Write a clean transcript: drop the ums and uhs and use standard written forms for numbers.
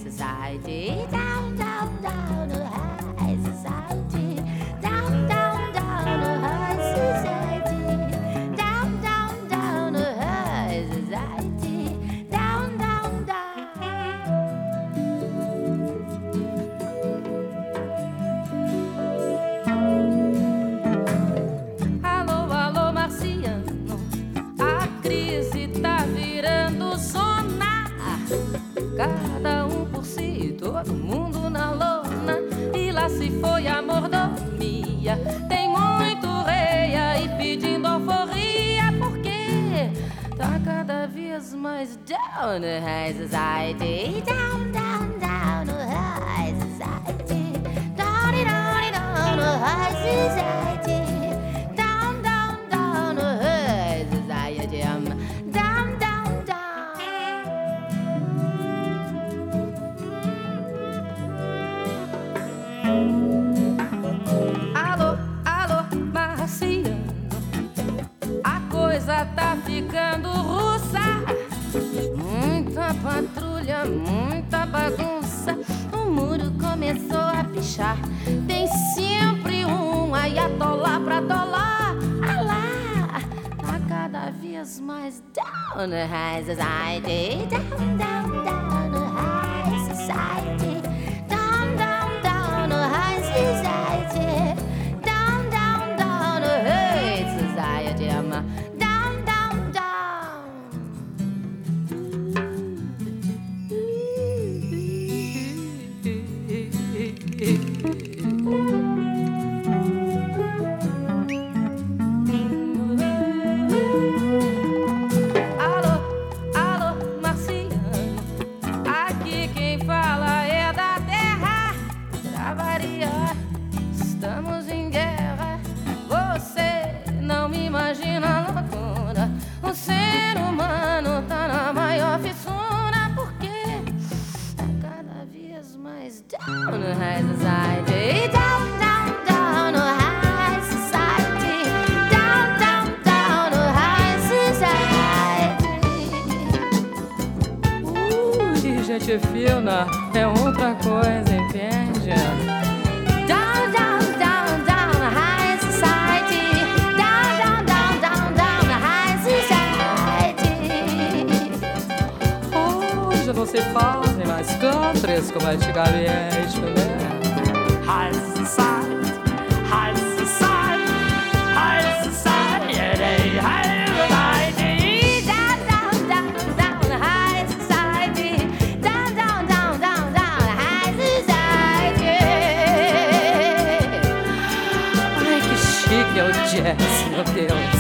society. Down, down, down to high society. Down, down, down to high society. Down, down, down to high society. Down, down, down. Alô, alô, marciano, a crise tá virando zona. Cada um por si, todo mundo na lona. E lá se foi a mordomia. Tem muito rei aí pedindo alforria, porque tá cada vez mais down to high society. Down, down, down to high society. Down, down, down to high society. Down, down, down to high society. Down, down, down. Alô, alô, marciano, a coisa tá ficando russa. Muita patrulha, muita bagunça. O muro começou a pichar. Tem sempre um ayatollah pra dólar. Ah lá, tá cada vez mais down to high society. Down, down, down to high society. Down, down, down to high society. Down, down, down to high society. Down, down, down. Alô, alô, marciano, aqui quem fala é da terra. Pra variar, estamos em guerra. Você não me imagina a loucura. O ser humano tá na maior fissura, porque tá cada vez mais down to high society. Down, down, down to high society. Down, down, down to high society. Gente fina é outra coisa, entende? Down, down, down, down to high society. Down, down, down, down, down to high society. Hoje não se fazem mais countries como antigamente, né? High society, high society, high society, high society. Down, down, down, down to high society. Down, down, down, down, down to high society. Ai, que chique é o jazz, meu Deus.